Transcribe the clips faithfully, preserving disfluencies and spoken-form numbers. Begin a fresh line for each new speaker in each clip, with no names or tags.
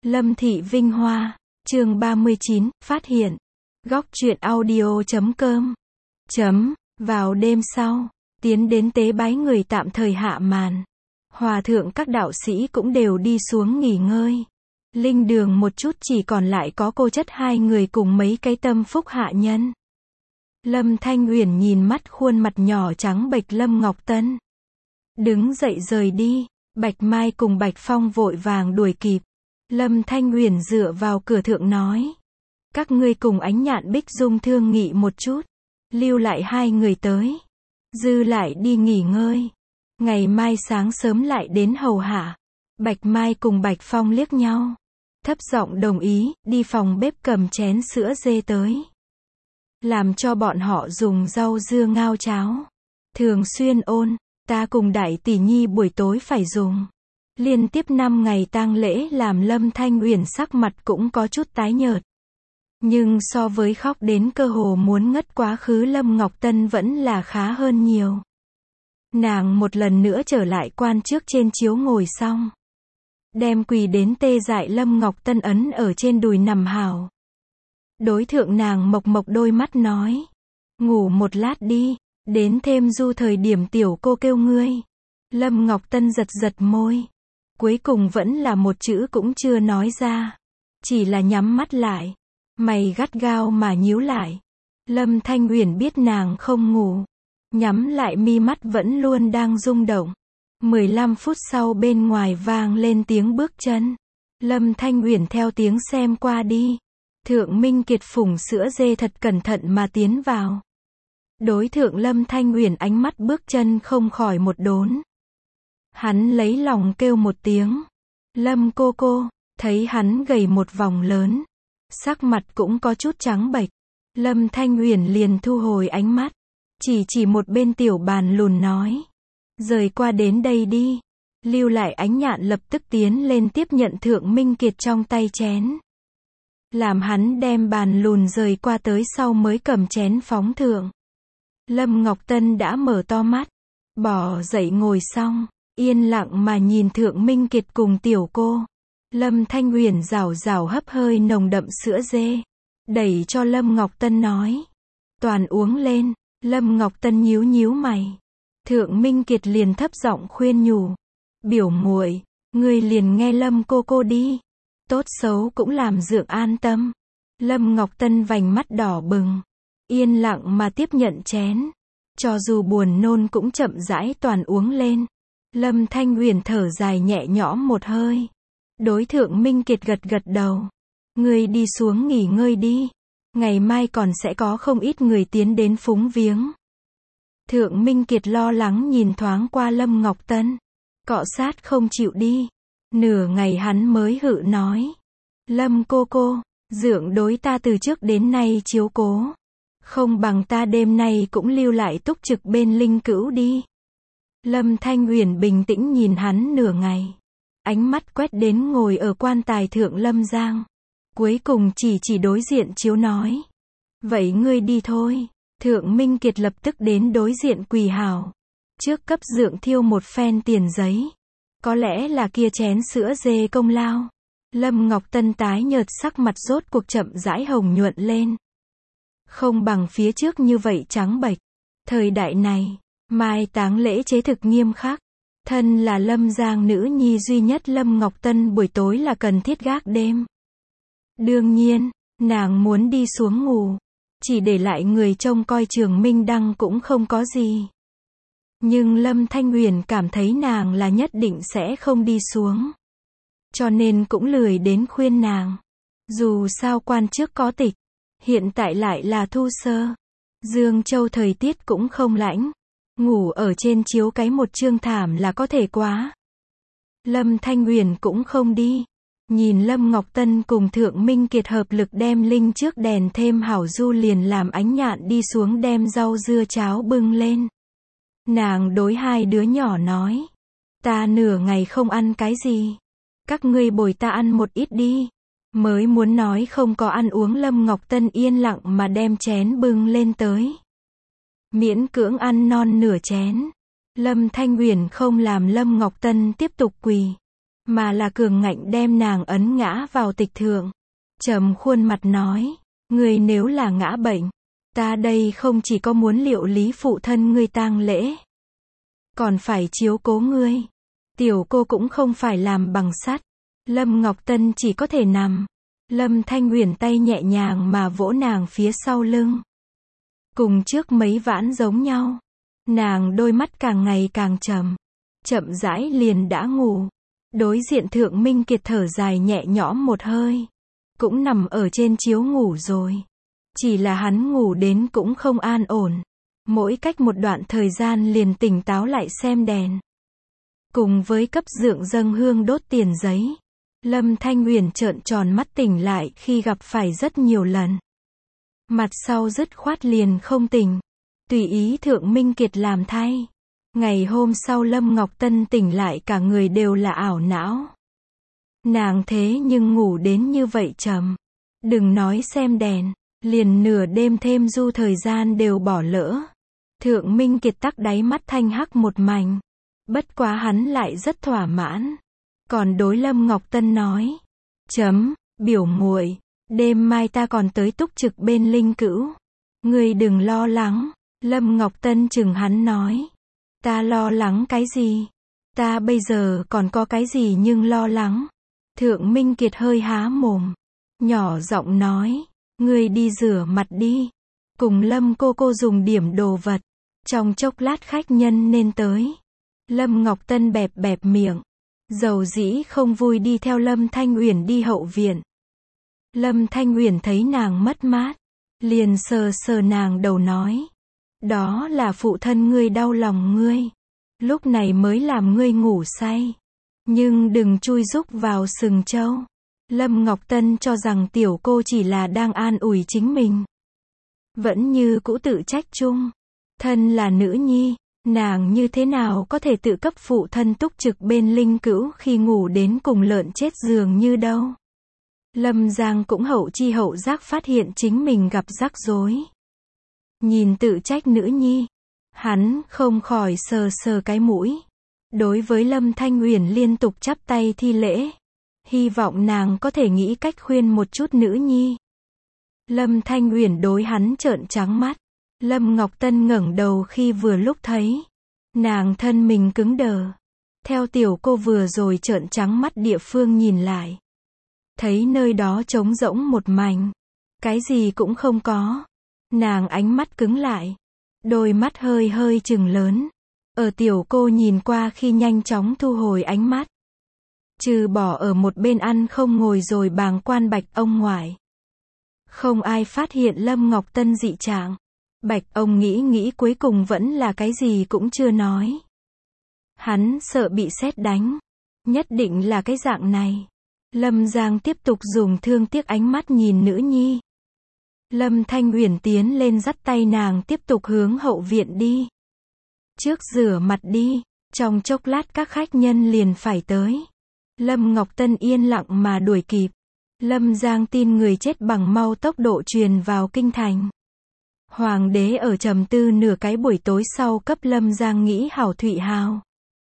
Lâm Thị Vinh Hoa, chương ba mươi chín, phát hiện. Góc truyện audio chấm com. Chấm, vào đêm sau, tiến đến tế bái người tạm thời hạ màn. Hòa thượng các đạo sĩ cũng đều đi xuống nghỉ ngơi. Linh đường một chút chỉ còn lại có cô chất hai người cùng mấy cái tâm phúc hạ nhân. Lâm Thanh Uyển nhìn mắt khuôn mặt nhỏ trắng bệch Lâm Ngọc Tân. Đứng dậy rời đi, Bạch Mai cùng Bạch Phong vội vàng đuổi kịp. Lâm Thanh Uyển dựa vào cửa thượng nói. Các ngươi cùng Ánh Nhạn Bích Dung thương nghị một chút. Lưu lại hai người tới. Dư lại đi nghỉ ngơi. Ngày mai sáng sớm lại đến hầu hạ. Bạch Mai cùng Bạch Phong liếc nhau. Thấp giọng đồng ý, đi phòng bếp cầm chén sữa dê tới. Làm cho bọn họ dùng rau dưa ngao cháo. Thường xuyên ôn, ta cùng đại tỷ nhi buổi tối phải dùng. Liên tiếp năm ngày tang lễ làm Lâm Thanh Uyển sắc mặt cũng có chút tái nhợt. Nhưng so với khóc đến cơ hồ muốn ngất quá khứ Lâm Ngọc Tân vẫn là khá hơn nhiều. Nàng một lần nữa trở lại quan trước trên chiếu ngồi xong. Đem quỳ đến tê dại Lâm Ngọc Tân ấn ở trên đùi nằm hào. Đối thượng nàng mộc mộc đôi mắt nói. Ngủ một lát đi, đến thêm du thời điểm tiểu cô kêu ngươi. Lâm Ngọc Tân giật giật môi. Cuối cùng vẫn là một chữ cũng chưa nói ra. Chỉ là nhắm mắt lại. Mày gắt gao mà nhíu lại. Lâm Thanh Uyển biết nàng không ngủ. Nhắm lại mi mắt vẫn luôn đang rung động. mười lăm phút sau bên ngoài vang lên tiếng bước chân. Lâm Thanh Uyển theo tiếng xem qua đi. Thượng Minh Kiệt phủng sữa dê thật cẩn thận mà tiến vào. Đối thượng Lâm Thanh Uyển ánh mắt bước chân không khỏi một đốn. Hắn lấy lòng kêu một tiếng. Lâm cô cô, thấy hắn gầy một vòng lớn. Sắc mặt cũng có chút trắng bệch. Lâm Thanh Uyển liền thu hồi ánh mắt. Chỉ chỉ một bên tiểu bàn lùn nói. Rời qua đến đây đi. Lưu lại Ánh Nhạn lập tức tiến lên tiếp nhận Thượng Minh Kiệt trong tay chén. Làm hắn đem bàn lùn rời qua tới sau mới cầm chén phóng thượng. Lâm Ngọc Tân đã mở to mắt. Bỏ dậy ngồi xong. Yên lặng mà nhìn Thượng Minh Kiệt cùng tiểu cô. Lâm Thanh Uyển rảo rảo hấp hơi nồng đậm sữa dê. Đẩy cho Lâm Ngọc Tân nói. Toàn uống lên. Lâm Ngọc Tân nhíu nhíu mày. Thượng Minh Kiệt liền thấp giọng khuyên nhủ. Biểu muội, ngươi liền nghe Lâm cô cô đi. Tốt xấu cũng làm dượng an tâm. Lâm Ngọc Tân vành mắt đỏ bừng. Yên lặng mà tiếp nhận chén. Cho dù buồn nôn cũng chậm rãi toàn uống lên. Lâm Thanh Uyển thở dài nhẹ nhõm một hơi. Đối Thượng Minh Kiệt gật gật đầu. Ngươi đi xuống nghỉ ngơi đi. Ngày mai còn sẽ có không ít người tiến đến phúng viếng. Thượng Minh Kiệt lo lắng nhìn thoáng qua Lâm Ngọc Tân. Cọ sát không chịu đi. Nửa ngày hắn mới hự nói. Lâm cô cô, dượng đối ta từ trước đến nay chiếu cố. Không bằng ta đêm nay cũng lưu lại túc trực bên Linh Cữu đi. Lâm Thanh Uyển bình tĩnh nhìn hắn nửa ngày. Ánh mắt quét đến ngồi ở quan tài thượng Lâm Giang. Cuối cùng chỉ chỉ đối diện chiếu nói. Vậy ngươi đi thôi. Thượng Minh Kiệt lập tức đến đối diện quỳ hào. Trước cấp dượng thiêu một phen tiền giấy. Có lẽ là kia chén sữa dê công lao. Lâm Ngọc Tân tái nhợt sắc mặt rốt cuộc chậm rãi hồng nhuận lên. Không bằng phía trước như vậy trắng bệch. Thời đại này, mai táng lễ chế thực nghiêm khắc. Thân là Lâm Giang nữ nhi duy nhất Lâm Ngọc Tân buổi tối là cần thiết gác đêm. Đương nhiên, nàng muốn đi xuống ngủ. Chỉ để lại người trông coi Trường Minh Đăng cũng không có gì. Nhưng Lâm Thanh Uyển cảm thấy nàng là nhất định sẽ không đi xuống. Cho nên cũng lười đến khuyên nàng. Dù sao quan trước có tịch. Hiện tại lại là thu sơ. Dương Châu thời tiết cũng không lạnh. Ngủ ở trên chiếu cái một chương thảm là có thể quá. Lâm Thanh Uyển cũng không đi. Nhìn Lâm Ngọc Tân cùng Thượng Minh Kiệt hợp lực đem linh trước đèn thêm hảo du liền làm Ánh Nhạn đi xuống đem rau dưa cháo bưng lên. Nàng đối hai đứa nhỏ nói. Ta nửa ngày không ăn cái gì. Các ngươi bồi ta ăn một ít đi. Mới muốn nói không có ăn uống Lâm Ngọc Tân yên lặng mà đem chén bưng lên tới. Miễn cưỡng ăn non nửa chén. Lâm Thanh Uyển không làm Lâm Ngọc Tân tiếp tục quỳ. mà là cường ngạnh đem nàng ấn ngã vào tịch thượng. Trầm khuôn mặt nói, ngươi nếu là ngã bệnh, ta đây không chỉ có muốn liệu lý phụ thân ngươi tang lễ, còn phải chiếu cố ngươi. Tiểu cô cũng không phải làm bằng sắt. Lâm Ngọc Tân chỉ có thể nằm. Lâm Thanh Uyển tay nhẹ nhàng mà vỗ nàng phía sau lưng. Cùng trước mấy vãn giống nhau. Nàng đôi mắt càng ngày càng trầm. Chậm rãi liền đã ngủ. Đối diện Thượng Minh Kiệt thở dài nhẹ nhõm một hơi. Cũng nằm ở trên chiếu ngủ rồi. Chỉ là hắn ngủ đến cũng không an ổn. Mỗi cách một đoạn thời gian liền tỉnh táo lại xem đèn. Cùng với cấp dượng dâng hương đốt tiền giấy. Lâm Thanh Uyển trợn tròn mắt tỉnh lại khi gặp phải rất nhiều lần. Mặt sau dứt khoát liền không tỉnh. Tùy ý Thượng Minh Kiệt làm thay. Ngày hôm sau Lâm Ngọc Tân tỉnh lại cả người đều là ảo não. Nàng thế nhưng ngủ đến như vậy trầm. Đừng nói xem đèn, liền nửa đêm thêm du thời gian đều bỏ lỡ. Thượng Minh Kiệt tắc đáy mắt thanh hắc một mảnh. Bất quá hắn lại rất thỏa mãn. Còn đối Lâm Ngọc Tân nói. Chấm, biểu muội, đêm mai ta còn tới túc trực bên Linh Cữu. Ngươi đừng lo lắng. Lâm Ngọc Tân chừng hắn nói. Ta lo lắng cái gì? Ta bây giờ còn có cái gì nhưng lo lắng? Thượng Minh Kiệt hơi há mồm. Nhỏ giọng nói. Ngươi đi rửa mặt đi. Cùng Lâm cô cô dùng điểm đồ vật. Trong chốc lát khách nhân nên tới. Lâm Ngọc Tân bẹp bẹp miệng. Dầu dĩ không vui đi theo Lâm Thanh Uyển đi hậu viện. Lâm Thanh Uyển thấy nàng mất mát. Liền sờ sờ nàng đầu nói. Đó là phụ thân ngươi đau lòng ngươi. Lúc này mới làm ngươi ngủ say. Nhưng đừng chui rúc vào sừng trâu. Lâm Ngọc Tân cho rằng tiểu cô chỉ là đang an ủi chính mình. Vẫn như cũ tự trách chung. Thân là nữ nhi, nàng như thế nào có thể tự cấp phụ thân túc trực bên Linh Cữu khi ngủ đến cùng lợn chết giường như đâu. Lâm Giang cũng hậu chi hậu giác phát hiện chính mình gặp rắc rối. Nhìn tự trách nữ nhi, hắn không khỏi sờ sờ cái mũi. Đối với Lâm Thanh Uyển liên tục chắp tay thi lễ. Hy vọng nàng có thể nghĩ cách khuyên một chút nữ nhi. Lâm Thanh Uyển đối hắn trợn trắng mắt. Lâm Ngọc Tân ngẩng đầu khi vừa lúc thấy. Nàng thân mình cứng đờ. Theo tiểu cô vừa rồi trợn trắng mắt địa phương nhìn lại. Thấy nơi đó trống rỗng một mảnh. Cái gì cũng không có. Nàng ánh mắt cứng lại. Đôi mắt hơi hơi trừng lớn. Ở tiểu cô nhìn qua khi nhanh chóng thu hồi ánh mắt. Trừ bỏ ở một bên ăn không ngồi rồi bàng quan Bạch ông ngoại. Không ai phát hiện Lâm Ngọc Tân dị trạng. Bạch ông nghĩ nghĩ cuối cùng vẫn là cái gì cũng chưa nói. Hắn sợ bị sét đánh. Nhất định là cái dạng này. Lâm Giang tiếp tục dùng thương tiếc ánh mắt nhìn nữ nhi. Lâm Thanh Uyển tiến lên dắt tay nàng tiếp tục hướng hậu viện đi. Trước rửa mặt đi, trong chốc lát các khách nhân liền phải tới. Lâm Ngọc Tân yên lặng mà đuổi kịp. Lâm Giang tin người chết bằng mau tốc độ truyền vào kinh thành. Hoàng đế ở trầm tư nửa cái buổi tối sau cấp Lâm Giang nghĩ hảo Thụy Hào.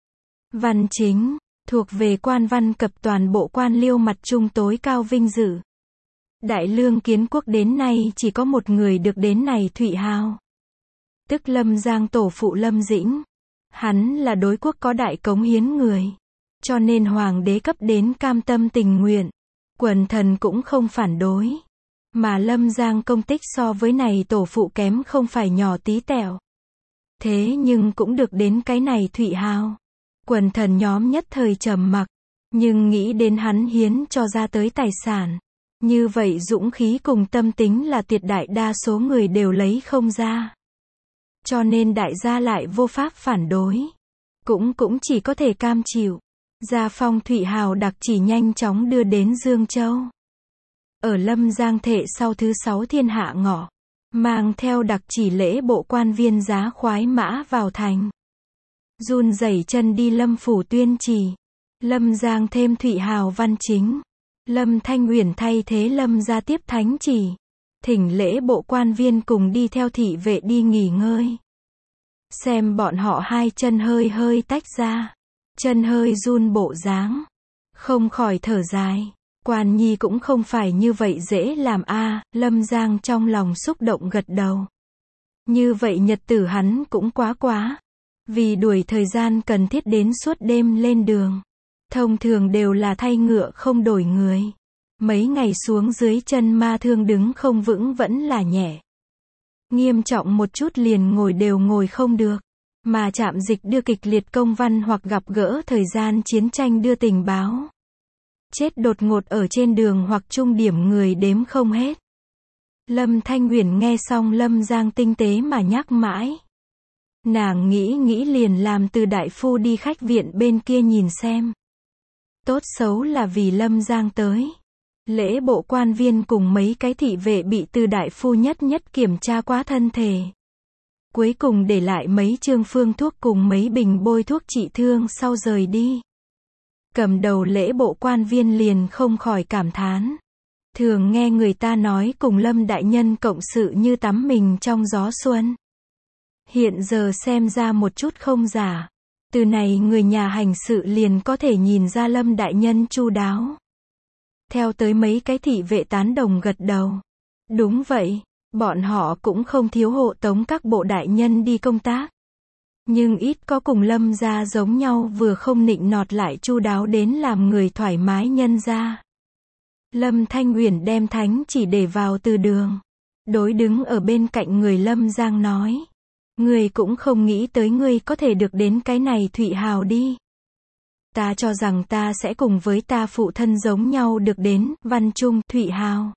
Văn chính, thuộc về quan văn cập toàn bộ quan liêu mặt trung tối cao vinh dự. Đại lương kiến quốc đến nay chỉ có một người được đến này Thụy Hào. Tức Lâm Giang tổ phụ Lâm Dĩnh. Hắn là đối quốc có đại cống hiến người. Cho nên hoàng đế cấp đến cam tâm tình nguyện. Quần thần cũng không phản đối. Mà Lâm Giang công tích so với này tổ phụ kém không phải nhỏ tí tẹo. Thế nhưng cũng được đến cái này Thụy Hào. Quần thần nhóm nhất thời trầm mặc. Nhưng nghĩ đến hắn hiến cho ra tới tài sản. Như vậy dũng khí cùng tâm tính là tuyệt đại đa số người đều lấy không ra. Cho nên đại gia lại vô pháp phản đối. Cũng cũng chỉ có thể cam chịu. Gia phong Thụy Hào đặc chỉ nhanh chóng đưa đến Dương Châu. Ở Lâm Giang thệ sau thứ sáu thiên hạ ngọ. Mang theo đặc chỉ lễ bộ quan viên giá khoái mã vào thành. Run rẩy chân đi Lâm phủ tuyên chỉ. Lâm Giang thêm Thụy Hào văn chính. Lâm Thanh Uyển thay thế Lâm ra tiếp thánh chỉ. Thỉnh lễ bộ quan viên cùng đi theo thị vệ đi nghỉ ngơi. Xem bọn họ hai chân hơi hơi tách ra. Chân hơi run bộ dáng. Không khỏi thở dài. Quan Nhi cũng không phải như vậy dễ làm a. Lâm Giang trong lòng xúc động gật đầu. Như vậy nhật tử hắn cũng quá quá. Vì đuổi thời gian cần thiết đến suốt đêm lên đường. Thông thường đều là thay ngựa không đổi người. Mấy ngày xuống dưới chân ma thương đứng không vững vẫn là nhẹ. Nghiêm trọng một chút liền ngồi đều ngồi không được. Mà trạm dịch đưa kịch liệt công văn hoặc gặp gỡ thời gian chiến tranh đưa tình báo. Chết đột ngột ở trên đường hoặc trung điểm người đếm không hết. Lâm Thanh Uyển nghe xong Lâm Giang tinh tế mà nhắc mãi. Nàng nghĩ nghĩ liền làm Từ đại phu đi khách viện bên kia nhìn xem. Tốt xấu là vì Lâm Giang tới. Lễ bộ quan viên cùng mấy cái thị vệ bị Từ đại phu nhất nhất kiểm tra quá thân thể. Cuối cùng để lại mấy chương phương thuốc cùng mấy bình bôi thuốc trị thương sau rời đi. Cầm đầu lễ bộ quan viên liền không khỏi cảm thán. Thường nghe người ta nói cùng Lâm đại nhân cộng sự như tắm mình trong gió xuân. Hiện giờ xem ra một chút không giả. Từ này người nhà hành sự liền có thể nhìn ra Lâm đại nhân chu đáo. Theo tới mấy cái thị vệ tán đồng gật đầu. Đúng vậy, bọn họ cũng không thiếu hộ tống các bộ đại nhân đi công tác. Nhưng ít có cùng Lâm gia giống nhau vừa không nịnh nọt lại chu đáo đến làm người thoải mái nhân ra. Lâm Thanh Uyển đem thánh chỉ để vào từ đường. Đối đứng ở bên cạnh người Lâm Giang nói. Người cũng không nghĩ tới ngươi có thể được đến cái này Thụy Hào đi. Ta cho rằng ta sẽ cùng với ta phụ thân giống nhau được đến Văn Trung Thụy Hào.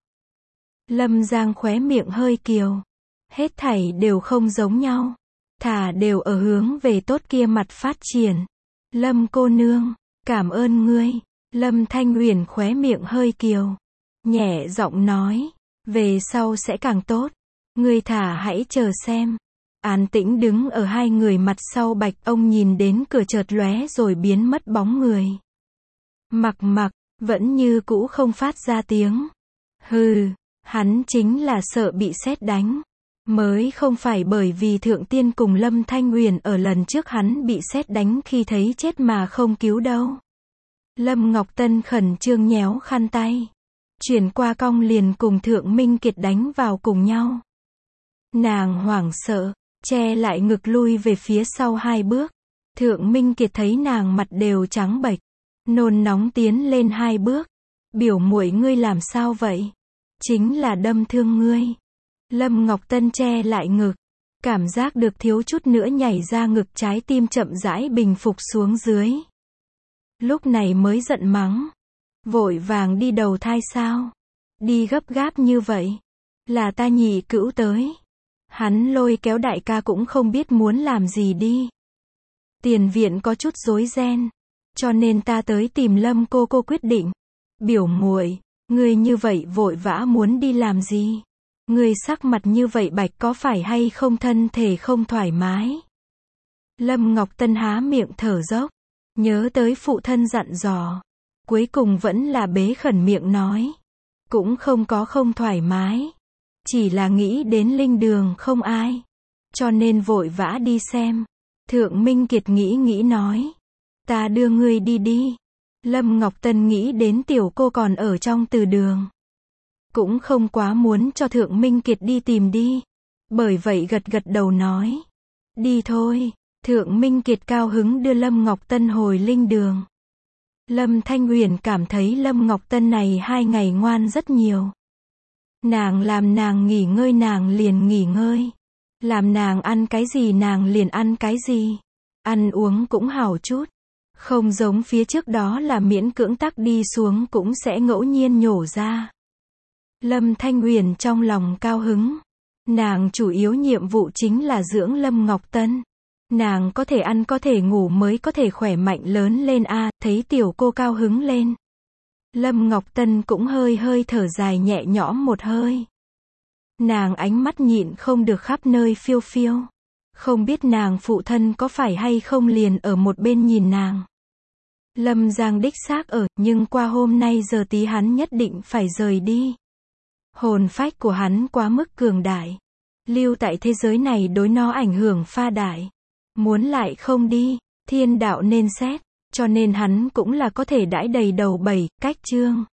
Lâm Giang khóe miệng hơi kiều. Hết thảy đều không giống nhau. Thả đều ở hướng về tốt kia mặt phát triển. Lâm cô nương, cảm ơn ngươi. Lâm Thanh Uyển khóe miệng hơi kiều. Nhẹ giọng nói. Về sau sẽ càng tốt. Ngươi thả hãy chờ xem. An tĩnh đứng ở hai người mặt sau Bạch ông nhìn đến cửa chợt lóe rồi biến mất bóng người. Mặc mặc, vẫn như cũ không phát ra tiếng. Hừ, hắn chính là sợ bị sét đánh. Mới không phải bởi vì Thượng Tiên cùng Lâm Thanh Uyển ở lần trước hắn bị sét đánh khi thấy chết mà không cứu đâu. Lâm Ngọc Tân khẩn trương nhéo khăn tay. Chuyển qua cong liền cùng Thượng Minh Kiệt đánh vào cùng nhau. Nàng hoảng sợ, che lại ngực lui về phía sau hai bước. Thượng Minh Kiệt thấy nàng mặt đều trắng bệch, nôn nóng tiến lên hai bước. Biểu muội ngươi làm sao vậy? Chính là đâm thương ngươi. Lâm Ngọc Tân che lại ngực, cảm giác được thiếu chút nữa nhảy ra ngực trái tim chậm rãi bình phục xuống dưới. Lúc này mới giận mắng. Vội vàng đi đầu thai sao? Đi gấp gáp như vậy. Là ta nhị cữu tới. Hắn lôi kéo đại ca cũng không biết muốn làm gì đi. Tiền viện có chút rối ren. Cho nên ta tới tìm Lâm cô cô quyết định. Biểu muội, ngươi như vậy vội vã muốn đi làm gì? Ngươi sắc mặt như vậy bạch có phải hay không thân thể không thoải mái? Lâm Ngọc Tân há miệng thở dốc. Nhớ tới phụ thân dặn dò. Cuối cùng vẫn là bế khẩn miệng nói. Cũng không có không thoải mái. Chỉ là nghĩ đến linh đường không ai. Cho nên vội vã đi xem. Thượng Minh Kiệt nghĩ nghĩ nói. Ta đưa ngươi đi đi. Lâm Ngọc Tân nghĩ đến tiểu cô còn ở trong từ đường. Cũng không quá muốn cho Thượng Minh Kiệt đi tìm đi. Bởi vậy gật gật đầu nói. Đi thôi. Thượng Minh Kiệt cao hứng đưa Lâm Ngọc Tân hồi linh đường. Lâm Thanh Uyển cảm thấy Lâm Ngọc Tân này hai ngày ngoan rất nhiều. Nàng làm nàng nghỉ ngơi nàng liền nghỉ ngơi. Làm nàng ăn cái gì nàng liền ăn cái gì. Ăn uống cũng hảo chút. Không giống phía trước đó là miễn cưỡng tắc đi xuống cũng sẽ ngẫu nhiên nhổ ra. Lâm Thanh Uyển trong lòng cao hứng. Nàng chủ yếu nhiệm vụ chính là dưỡng Lâm Ngọc Tân. Nàng có thể ăn có thể ngủ mới có thể khỏe mạnh lớn lên a. À, thấy tiểu cô cao hứng lên. Lâm Ngọc Tân cũng hơi hơi thở dài nhẹ nhõm một hơi. Nàng ánh mắt nhịn không được khắp nơi phiêu phiêu. Không biết nàng phụ thân có phải hay không liền ở một bên nhìn nàng. Lâm Giang đích xác ở, nhưng qua hôm nay giờ tí hắn nhất định phải rời đi. Hồn phách của hắn quá mức cường đại. Lưu tại thế giới này đối nó ảnh hưởng pha đại. Muốn lại không đi, thiên đạo nên xét. cho nên hắn cũng là có thể đãi đầy đầu bảy, cách chương.